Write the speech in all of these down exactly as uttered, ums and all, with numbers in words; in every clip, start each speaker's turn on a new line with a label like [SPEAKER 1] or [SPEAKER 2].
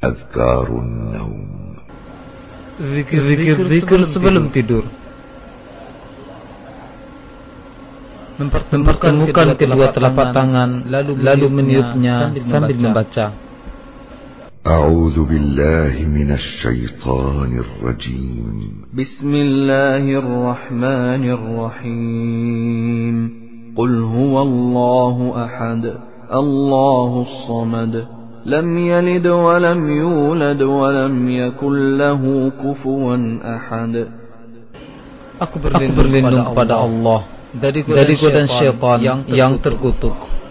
[SPEAKER 1] Azkarun naum.
[SPEAKER 2] Zikir-zikir sebelum tidur. Mempertemukan kedua telapak tangan, lalu meniupnya sambil membaca.
[SPEAKER 1] A'udzu billahi minasy syaithanir rajim.
[SPEAKER 3] Bismillahirrahmanirrahim. Qul huwallahu ahad, Allahus samad, lam yalid wa lam yulad wa lam yakul lahu kufuwan ahad.
[SPEAKER 2] Aku berlindung kepada Allah dari godaan syaitan yang, yang terkutuk.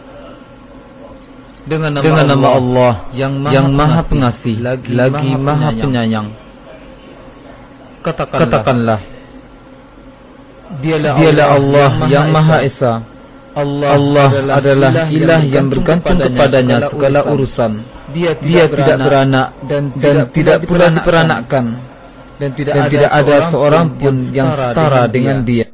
[SPEAKER 2] Dengan nama, Dengan nama Allah yang maha, yang maha pengasih, lagi, lagi maha penyayang. Katakanlah, Katakanlah dialah, dialah Allah yang, yang maha esa. Allah, Allah adalah, adalah ilah yang bergantung kepadanya segala urusan. Dia, Dia tidak beranak dan, dan tidak pula diperanakkan. Dan tidak, dan ada, tidak ada seorang pun yang setara dengan dia.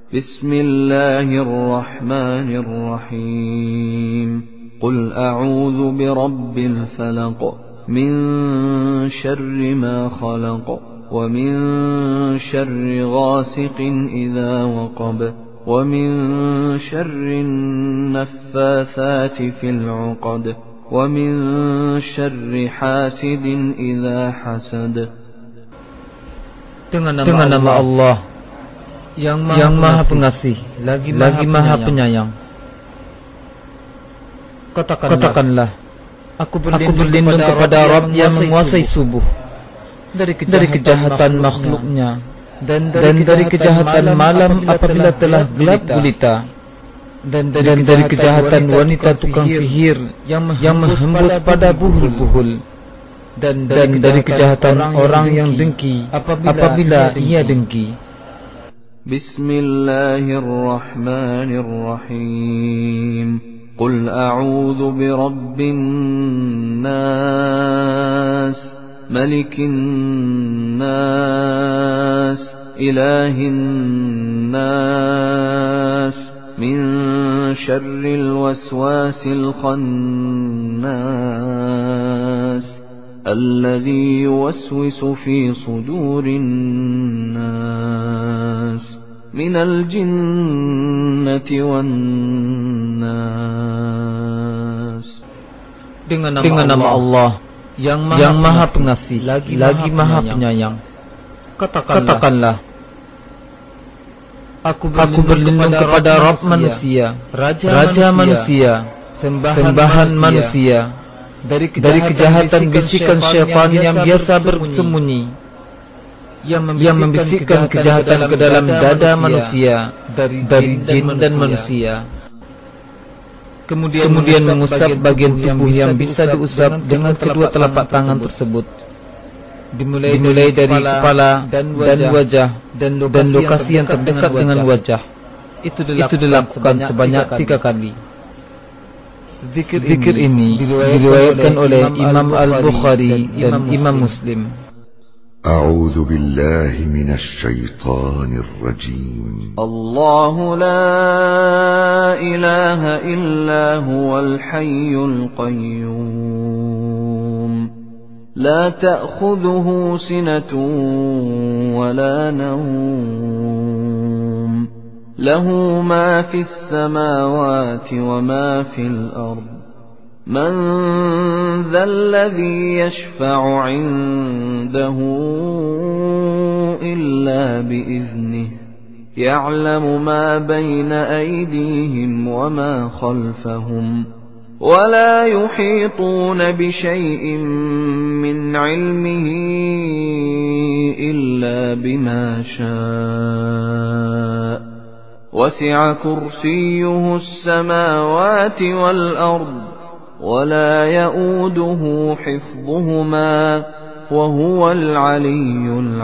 [SPEAKER 3] Bismillahirrahmanirrahim. Qul a'udzu birabbil falaq, min syarri ma khalaq, wa min syarri ghasiqin idza waqab, wa min syarri naffatsati fil 'uqad, wa min syarri hasidin idza hasad.
[SPEAKER 2] Dengan nama, Dengan nama Allah, Allah yang maha, yang maha pengasih, lagi, lagi maha penyayang. Katakanlah, Katakanlah aku berlindung, aku berlindung kepada Rabb yang menguasai subuh, dari kejahatan, dari kejahatan makhluknya, dan dari, dan dari kejahatan malam apabila telah gelap gulita, dan dari, dan dari kejahatan wanita tukang sihir yang menghembus pada buhul-buhul, dan dari, dan dari kejahatan orang, orang yang dengki apabila, apabila ia dengki.
[SPEAKER 3] Bismillahirrahmanirrahim. Qul a'udzu birabbin nas, malikin nas, ilahin nas, min syarril waswasil khannas, alladzi yuwaswisu fi sudurin nas, minal jinnati wan nas.
[SPEAKER 2] Dengan nama, Dengan nama Allah, Allah yang maha, yang maha pengasih, lagi, lagi maha penyayang. Katakanlah, Katakanlah aku berlindung, aku berlindung kepada, kepada Rabb manusia, Raja, Raja manusia, sembahan, sembahan manusia, dari kejahatan, dari kejahatan bisikan syaitan yang biasa bersembunyi, yang membisikkan kejahatan ke dalam dada manusia dari, dari jin dan manusia. Kemudian, Kemudian mengusap bagian tubuh yang bisa diusap dengan kedua telapak tangan tersebut, dimulai, dimulai dari kepala dan wajah, dan, wajah, dan, lokasi, dan lokasi yang terdekat dengan wajah. Itu dilakukan, itu dilakukan sebanyak tiga kali. Zikir, Zikir ini diriwayatkan oleh Imam Al-Bukhari dan Imam Muslim.
[SPEAKER 1] أعوذ بالله من الشيطان الرجيم.
[SPEAKER 3] الله لا إله إلا هو الحي القيوم لا تأخذه سنة ولا نوم له ما في السماوات وما في الأرض من ذا الذي يشفع عنده إلا بإذنه يعلم ما بين أيديهم وما خلفهم ولا يحيطون بشيء من علمه إلا بما شاء وسع كرسيه السماوات والأرض ولا يؤوده حفظهما وهو العلي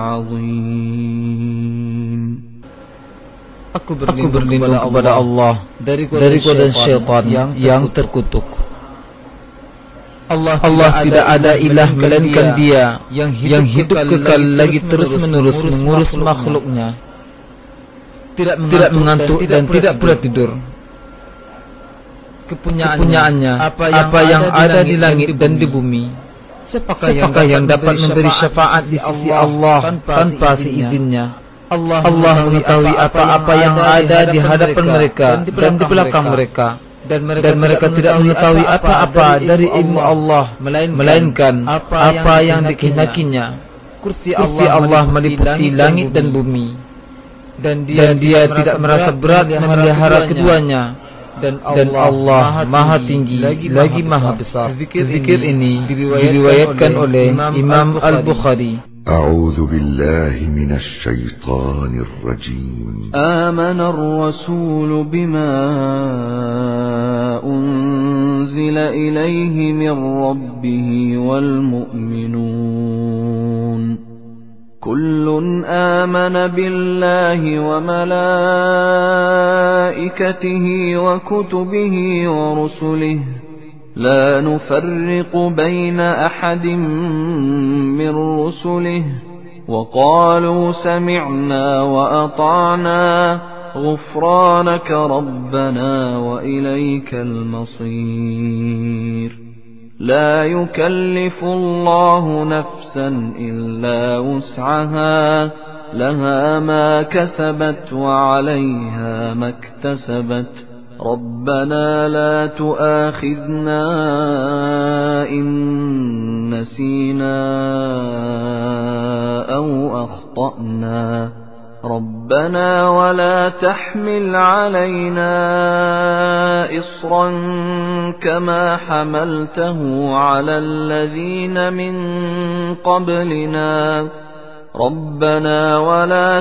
[SPEAKER 3] العظيم.
[SPEAKER 2] Aku berlindung, Aku berlindung kepada Allah dari godaan syaitan yang, yang terkutuk. Allah, Allah tidak ada ilah melainkan Dia yang hidup, yang hidup kekal lagi terus menerus mengurus makhluknya, tidak mengantuk, tidak mengantuk dan, dan tidak pula tidur. Kepunyaannya, Kepunyaannya apa yang, apa yang ada, ada di langit dan di bumi, Siapakah yang, yang dapat memberi syafaat di sisi Allah tanpa seizinnya? Allah, Allah mengetahui apa-apa yang ada di hadapan mereka dan di belakang mereka, dan mereka, dan mereka tidak mengetahui apa-apa dari ilmu Allah melainkan apa yang dikehendakinya. Kursi Allah, Allah meliputi langit dan bumi, dan dia, dan dia tidak merasa berat memelihara keduanya. Dan Allah, dan Allah Maha Tinggi lagi, lagi Maha Besar. Zikir ini diriwayatkan oleh Imam Al-Bukhari.
[SPEAKER 1] أعوذ بالله من الشيطان الرجيم.
[SPEAKER 3] آمن الرسول بما أنزل إليه من ربه والمؤمنون كل آمن بالله وملائكته وكتبه ورسله لا نفرق بين أحد من رسله وقالوا سمعنا وأطعنا غفرانك ربنا وإليك المصير لا يكلف الله نفسا إلا وسعها لها ما كسبت وعليها ما اكتسبت ربنا لا تؤاخذنا إن نسينا أو أخطأنا ربنا ولا تحمل علينا إصرا كما حملته على الذين من قبلنا ربنا ولا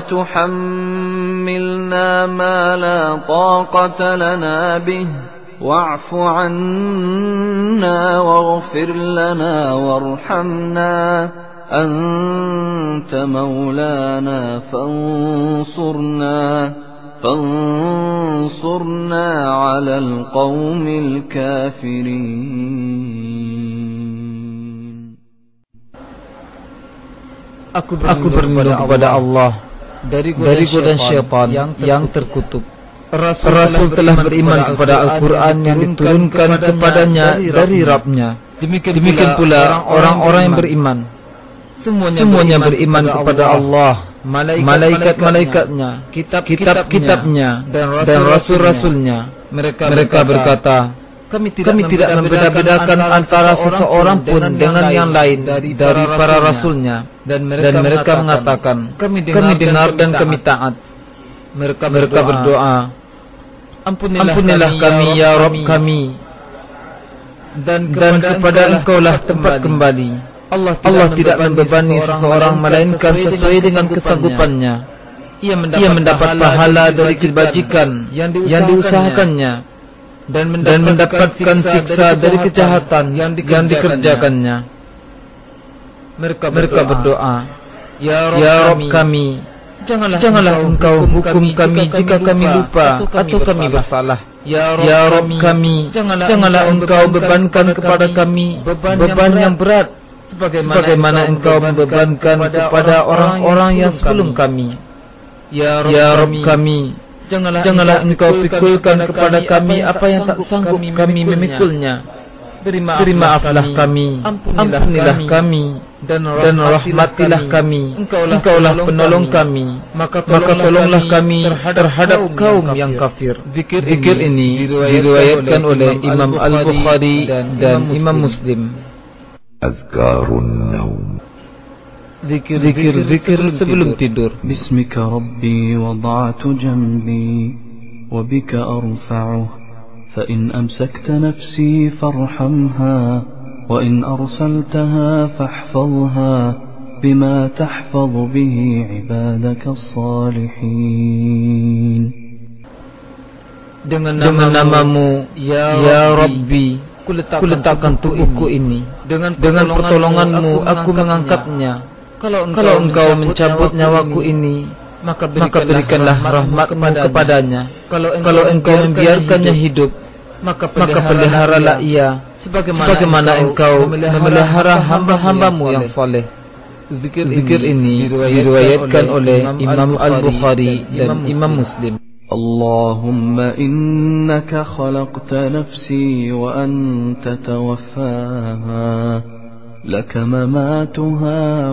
[SPEAKER 3] تحملنا ما لا طاقة لنا به واعف عنا واغفر لنا وارحمنا أنت مولانا فانصرنا فانصرنا على القوم الكافرين.
[SPEAKER 2] Aku berlindung kepada Allah dari godaan syaitan yang, yang terkutuk. Rasul, Rasul telah beriman kepada Al-Quran yang diturunkan kepadanya dari Rabb-Nya. Demikian, Demikian pula orang-orang yang beriman. Semuanya, Semuanya beriman kepada Allah, malaikat-malaikatnya, kitab-kitabnya, dan rasul-rasulnya. Mereka, mereka berkata, Kami tidak, Kami tidak membeda-bedakan antara seseorang pun dengan yang lain dari, dari para rasulnya. Dan mereka, dan mereka mengatakan, kami dengar, kami dengar dan kami taat. Mereka, mereka berdoa, Ampunilah, Ampunilah kami, ya Rabb kami, dan kepada, dan kepada Engkaulah tempat kembali. Allah tidak, Allah tidak membebani seseorang melainkan sesuai dengan kesanggupannya. Ia mendapat, Ia mendapat pahala dari kebajikan yang diusahakannya, yang diusahakannya dan mendapatkan, dan mendapatkan siksa dari kejahatan yang dikerjakannya. Yang dikerjakannya. Mereka, mereka berdoa, Ya Rabb, ya Rabb kami, janganlah, janganlah Engkau hukum kami jika kami lupa atau kami bersalah. Ya Rabb, ya Rabb kami, janganlah, janganlah Engkau bebankan kepada kami beban, beban yang berat, sebagaimana, sebagaimana Engkau membebankan kepada orang-orang yang sebelum kami. Ya Rabb, ya Rabb kami, Janganlah, Janganlah engkau pikulkan kepada kami apa yang tak sanggup kami memikulnya. Beri maaflah, Beri maaflah kami, ampunilah, ampunilah kami, dan rahmatilah kami. Engkaulah, engkaulah penolong kami, maka tolonglah, maka tolonglah kami terhadap, terhadap kaum yang kafir. Zikir, Zikir ini diriwayatkan oleh Imam Al-Bukhari dan, dan Imam Muslim.
[SPEAKER 1] Azkarun Naum.
[SPEAKER 2] Zikir, zikir, zikir sebelum tidur.
[SPEAKER 3] Bismika Rabbi wada'tu jambi wabika arfa'uh fa in amsakta nafsi farhamha wa in arsaltaha fahfazha bima tahfadhu bihi ibadaka as-salihin.
[SPEAKER 2] Dengan namamu, ya, ya Rabbi, kuletakkan tubuhku ini. Dengan pertolonganmu aku mengangkatnya. Kalau engkau, Kalau engkau mencabut nyawaku ini, maka berikanlah, maka berikanlah rahmatmu kepadanya. Kalau engkau, Kalau engkau membiarkannya hidup, maka peliharalah ia, sebagaimana, sebagaimana engkau memelihara hamba-hambamu yang saleh. Zikir, Zikir ini diriwayatkan oleh Imam Al-Bukhari dan Imam Muslim.
[SPEAKER 3] Allahumma innaka khalaqta nafsi wa anta tawaffaha لك مماتها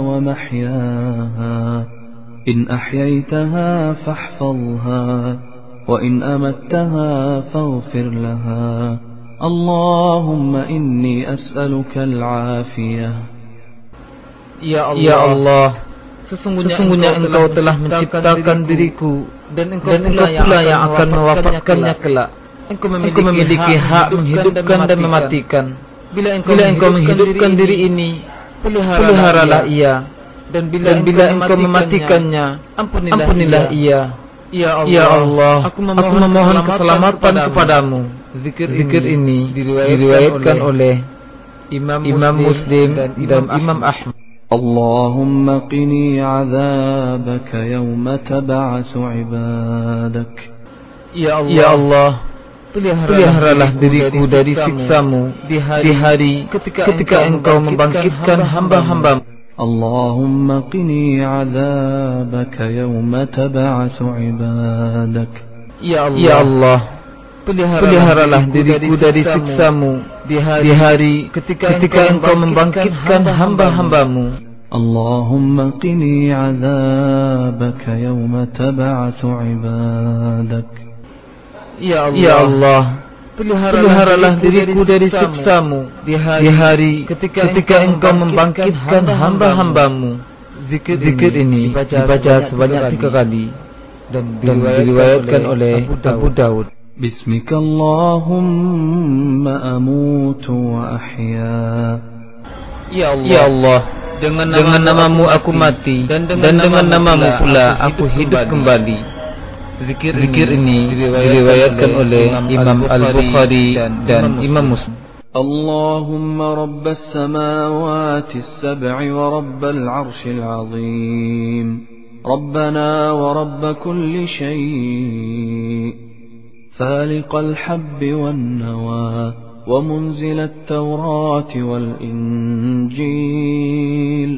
[SPEAKER 3] ومحياها إن أحييتها فاحفظها وإن أمتها فاغفر لها اللهم إني أسألك العافية.
[SPEAKER 2] Ya Allah, ya Allah, sesungguhnya, sesungguhnya Engkau telah menciptakan diriku dan Engkau, dan engkau pula yang akan mewafatkannya kelak. Engkau memiliki, engkau memiliki hak menghidupkan dan mematikan. Bila Engkau, bila engkau menghidupkan diri ini, peliharalah ia, dan bila, dan bila Engkau mematikannya, ampunilah, ampunilah ia. Ya Allah, ya Allah, aku memohon, aku memohon keselamatan kepadamu. Zikir, Zikir ini diriwayatkan oleh Imam, Imam Muslim dan Imam, dan Imam Ahmad.
[SPEAKER 3] اللهم قني عذابك يوم تبعث عبادك.
[SPEAKER 2] Ya Allah, ya Allah, peliharalah diriku dari siksamu di hari, di hari ketika, ketika Engkau membangkitkan hamba-hambamu.
[SPEAKER 3] اللهم قني عذابك يوم تبعث عبادك.
[SPEAKER 2] Ya Allah, ya Allah, peliharalah diriku dari siksamu di hari, di hari ketika, ketika Engkau membangkitkan hamba-hambamu.
[SPEAKER 3] Allahumma qini azabaka yawma tab'atsu ibadak.
[SPEAKER 2] Ya Allah, ya Allah, peliharalah diriku dari siksamu di hari, di hari ketika, ketika Engkau membangkitkan hamba-hambamu. Zikir, Zikir ini dibaca sebanyak tiga kali dan diriwayatkan oleh Abu Daud.
[SPEAKER 3] Bismika Allahumma amutu wa ahya.
[SPEAKER 2] Ya Allah, ya Allah, dengan, dengan namamu aku mati dan dengan, dan dengan namamu pula aku hidup kembali. Zikir, Zikir ini diriwayatkan oleh Imam Al-Bukhari dan, dan Imam Muslim.
[SPEAKER 3] Allahumma rabbas samawati as-sab'i wa rabbal 'arshil 'azim. Rabbana wa rabb kulli syai'. فالق الحب والنوى ومنزل التوراة والإنجيل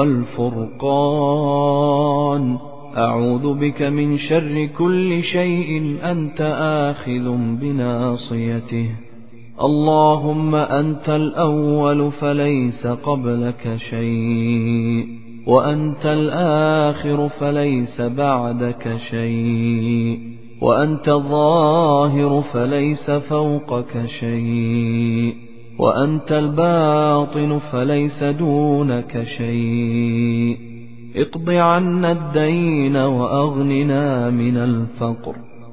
[SPEAKER 3] والفرقان أعوذ بك من شر كل شيء أنت آخذ بناصيته اللهم أنت الأول فليس قبلك شيء وأنت الآخر فليس بعدك شيء وأنت الظاهر فليس فوقك شيء وأنت الباطن فليس دونك شيء اقض عنا الدين وأغننا من الفقر.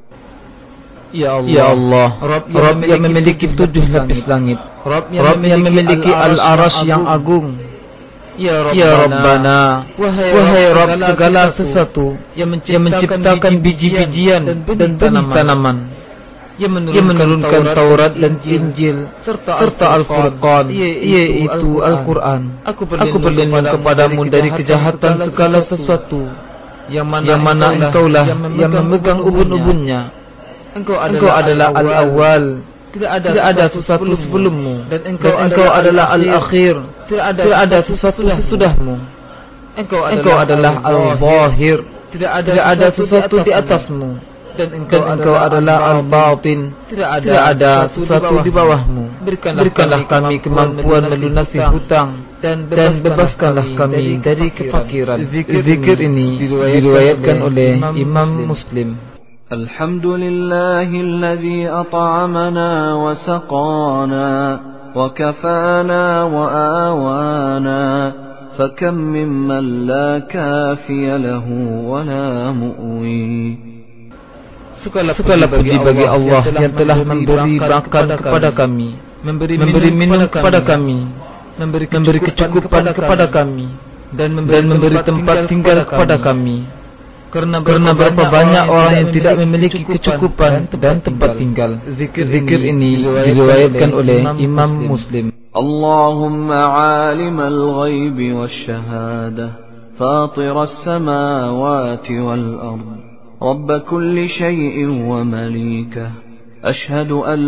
[SPEAKER 2] Ya Allah, ya Allah, Rabb yang, yang memiliki tujuh lapis langit, Rabb yang, Rabb yang memiliki Al-Arash yang agung. Ya Rabbana, ya Rabbana, wahai, wahai Rabb segala sesuatu yang menciptakan, yang menciptakan biji-bijian dan benih tanaman, yang menurunkan, yang menurunkan Taurat dan Injil serta, serta Al-Furqan, yaitu Al-Quran. Aku berlindung kepadamu dari kejahatan segala sesuatu yang mana, yang mana Engkaulah yang memegang ubun-ubunnya. Engkau adalah, engkau adalah Al-Awwal, tidak ada, tidak ada sesuatu sebelummu, dan Engkau, dan engkau adalah Al-Akhir, tidak ada, tidak ada sesuatu sesudahmu. Engkau adalah, engkau adalah Al-Zahir, tidak ada, tidak ada sesuatu di atasmu, dan Engkau, dan engkau adalah Al-Batin, tidak ada, tidak ada sesuatu di bawahmu. Berikanlah, Berikanlah kami kemampuan melunasi hutang, dan, dan bebaskanlah kami dari kefakiran. Zikir, Zikir ini diriwayatkan oleh Imam Muslim.
[SPEAKER 3] Alhamdulillah alladhi at'amana wa saqana wa kafana wa awana fakam mimman la kafiya lahu wa la mu'wi.
[SPEAKER 2] Segala puji bagi Allah yang telah memberi makan kepada kami, memberi minum kepada kami, memberi kecukupan kepada kami, dan memberi tempat tinggal kepada kami. Karena, Karena berapa banyak orang yang tidak memiliki kecukupan dan tempat tinggal. Zikir, Zikir ini diriwayatkan oleh Imam Muslim.
[SPEAKER 3] Allahumma alimal ghaibi wasyahadah, fatir as-samawati wal ard, rabb kulli syai'in wa malikah, ashhadu an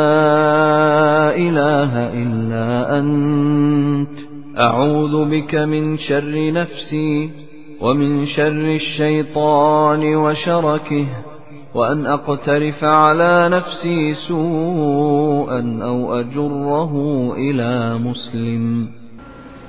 [SPEAKER 3] la ilaha illa ant, a'udzu bika min syarri nafsi ومن شر الشيطان وشركه وأن أقترف على نفسي سوءا أو أجره إلى مسلم.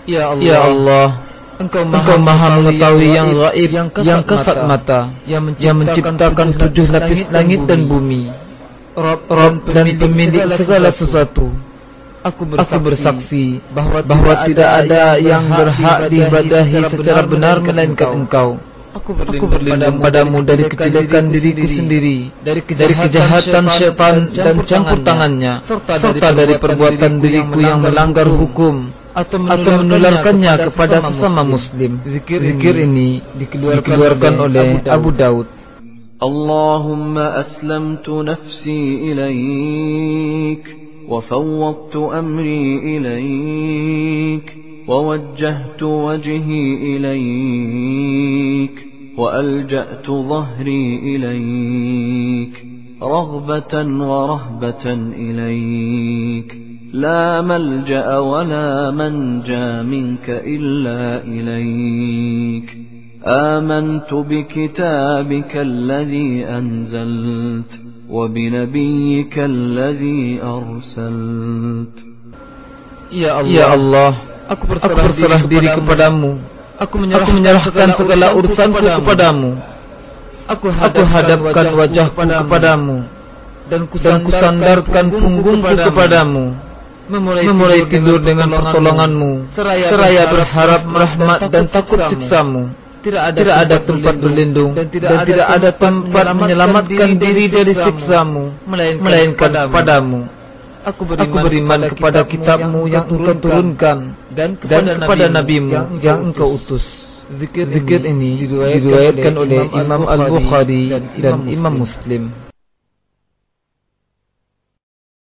[SPEAKER 2] Ya Allah, ya Allah, Engkau maha, Engkau maha mengetahui yang gaib, yang kasat, yang kasat mata, mata, yang menciptakan, yang menciptakan tujuh lapis langit dan bumi, Rabb, Rabb dan pemilik segala sesuatu. Aku bersaksi, Aku bersaksi bahwa, bahwa tidak ada yang berhak diibadahi secara benar melainkan Engkau. Aku berlindung, Aku berlindung padamu dari kejelekan diriku sendiri, dari kejahatan, dari kejahatan syaitan dan campur tangannya, serta, serta dari perbuatan diriku yang melanggar hukum atau menularkannya kepada sesama muslim. Zikir, Zikir ini dikeluarkan, dikeluarkan oleh Abu Daud.
[SPEAKER 3] Allahumma aslamtu nafsi ilaik wa fawwadtu amri ilaik wa wajjahtu wajhi ilaik وألجأت ظهري إليك رغبة ورهبة إليك لا ملجأ ولا منجى منك إلا إليك آمنت بكتابك الذي أنزلت وبنبيك الذي أرسلت.
[SPEAKER 2] Ya Allah, ya Allah, aku berserah, aku berserah diri kepadamu. Aku menyerahkan, aku menyerahkan segala urusanku kepadamu. Aku hadapkan wajahku kepadamu dan kusandarkan punggungku kepadamu. Memulai, memulai tidur dengan pertolonganmu, seraya, seraya berharap rahmat dan takut siksamu. Tidak ada, tidak ada tempat berlindung dan tidak, dan tidak ada tempat menyelamatkan diri dari siksamu melainkan kepadamu. Aku beriman, Aku beriman kepada, kepada kitabmu yang engkau turunkan dan kepada, dan kepada nabimu yang, yang engkau utus. Zikir, Zikir ini diriwayatkan oleh Imam Al-Bukhari dan Imam Muslim.